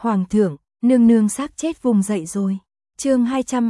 Hoàng thượng, nương nương xác chết vùng dậy rồi. Chương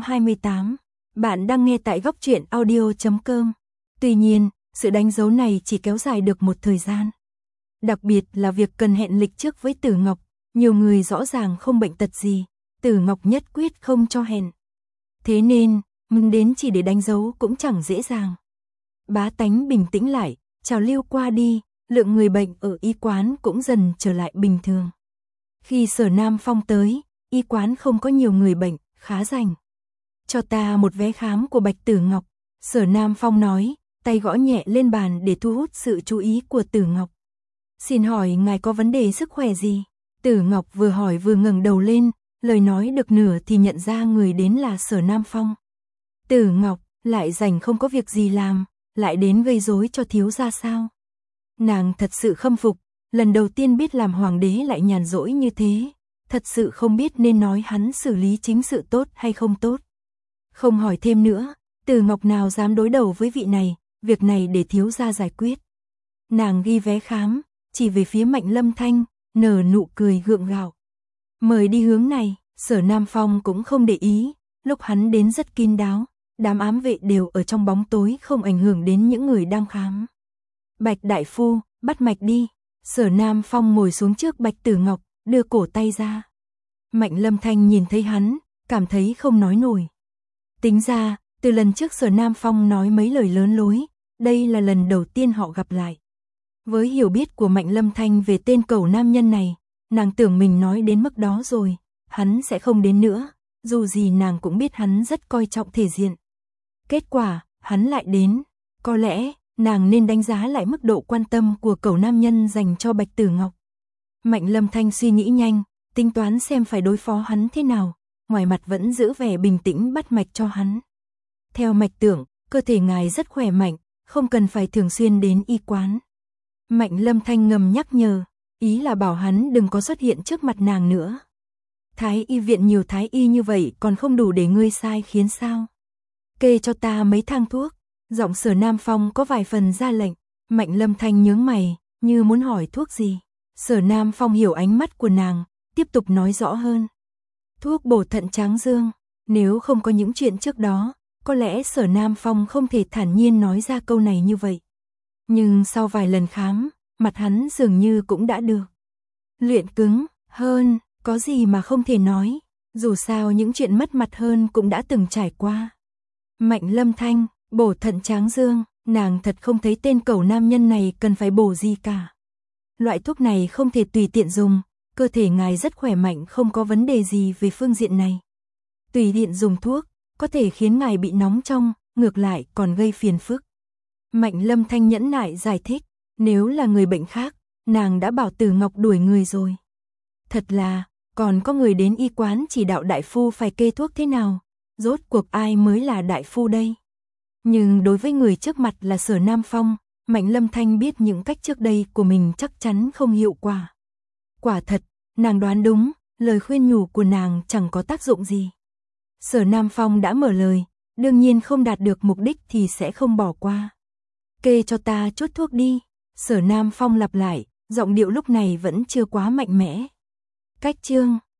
228. Bạn đang nghe tại góc truyện audio.com. Tuy nhiên, sự đánh dấu này chỉ kéo dài được một thời gian. Đặc biệt là việc cần hẹn lịch trước với Tử Ngọc, nhiều người rõ ràng không bệnh tật gì, Tử Ngọc nhất quyết không cho hẹn. Thế nên, mình đến chỉ để đánh dấu cũng chẳng dễ dàng. Bá tánh bình tĩnh lại, trào lưu qua đi, lượng người bệnh ở y quán cũng dần trở lại bình thường. Khi Sở Nam Phong tới, y quán không có nhiều người bệnh, khá rảnh. Cho ta một vé khám của Bạch Tử Ngọc, Sở Nam Phong nói, tay gõ nhẹ lên bàn để thu hút sự chú ý của Tử Ngọc. Xin hỏi ngài có vấn đề sức khỏe gì? Tử Ngọc vừa hỏi vừa ngẩng đầu lên, lời nói được nửa thì nhận ra người đến là Sở Nam Phong. Tử Ngọc, lại rảnh không có việc gì làm, lại đến gây rối cho thiếu gia sao? Nàng thật sự khâm phục, lần đầu tiên biết làm hoàng đế lại nhàn rỗi như thế, thật sự không biết nên nói hắn xử lý chính sự tốt hay không tốt. Không hỏi thêm nữa, Tử Ngọc nào dám đối đầu với vị này, việc này để thiếu gia giải quyết. Nàng ghi vé khám, chỉ về phía Mạnh Lâm Thanh, nở nụ cười gượng gạo. Mời đi hướng này, Sở Nam Phong cũng không để ý, lúc hắn đến rất kín đáo, đám ám vệ đều ở trong bóng tối không ảnh hưởng đến những người đang khám. Bạch đại phu, bắt mạch đi. Sở Nam Phong ngồi xuống trước Bạch Tử Ngọc, đưa cổ tay ra. Mạnh Lâm Thanh nhìn thấy hắn, cảm thấy không nói nổi. Tính ra, từ lần trước Sở Nam Phong nói mấy lời lớn lối, đây là lần đầu tiên họ gặp lại. Với hiểu biết của Mạnh Lâm Thanh về tên cẩu nam nhân này, nàng tưởng mình nói đến mức đó rồi, hắn sẽ không đến nữa, dù gì nàng cũng biết hắn rất coi trọng thể diện. Kết quả, hắn lại đến, có lẽ nàng nên đánh giá lại mức độ quan tâm của cẩu nam nhân dành cho Bạch Tử Ngọc. Mạnh Lâm Thanh suy nghĩ nhanh, tính toán xem phải đối phó hắn thế nào, ngoài mặt vẫn giữ vẻ bình tĩnh bắt mạch cho hắn. Theo mạch tưởng, cơ thể ngài rất khỏe mạnh, không cần phải thường xuyên đến y quán. Mạnh Lâm Thanh ngầm nhắc nhở, ý là bảo hắn đừng có xuất hiện trước mặt nàng nữa. Thái y viện nhiều thái y như vậy còn không đủ để ngươi sai khiến sao? Kê cho ta mấy thang thuốc. Giọng Sở Nam Phong có vài phần ra lệnh. Mạnh Lâm Thanh nhướng mày, như muốn hỏi thuốc gì. Sở Nam Phong hiểu ánh mắt của nàng, tiếp tục nói rõ hơn. Thuốc bổ thận tráng dương. Nếu không có những chuyện trước đó, có lẽ Sở Nam Phong không thể thản nhiên nói ra câu này như vậy. Nhưng sau vài lần khám, mặt hắn dường như cũng đã được luyện cứng hơn, có gì mà không thể nói. Dù sao những chuyện mất mặt hơn cũng đã từng trải qua. Mạnh Lâm Thanh, bổ thận tráng dương, nàng thật không thấy tên cẩu nam nhân này cần phải bổ gì cả. Loại thuốc này không thể tùy tiện dùng, cơ thể ngài rất khỏe mạnh, không có vấn đề gì về phương diện này. Tùy tiện dùng thuốc, có thể khiến ngài bị nóng trong, ngược lại còn gây phiền phức. Mạnh Lâm Thanh nhẫn nại giải thích, nếu là người bệnh khác, nàng đã bảo Tử Ngọc đuổi người rồi. Thật là, còn có người đến y quán chỉ đạo đại phu phải kê thuốc thế nào, rốt cuộc ai mới là đại phu đây? Nhưng đối với người trước mặt là Sở Nam Phong, Mạnh Lâm Thanh biết những cách trước đây của mình chắc chắn không hiệu quả. Quả thật, nàng đoán đúng, lời khuyên nhủ của nàng chẳng có tác dụng gì. Sở Nam Phong đã mở lời, đương nhiên không đạt được mục đích thì sẽ không bỏ qua. Kê cho ta chút thuốc đi. Sở Nam Phong lặp lại, giọng điệu lúc này vẫn chưa quá mạnh mẽ. Cách chương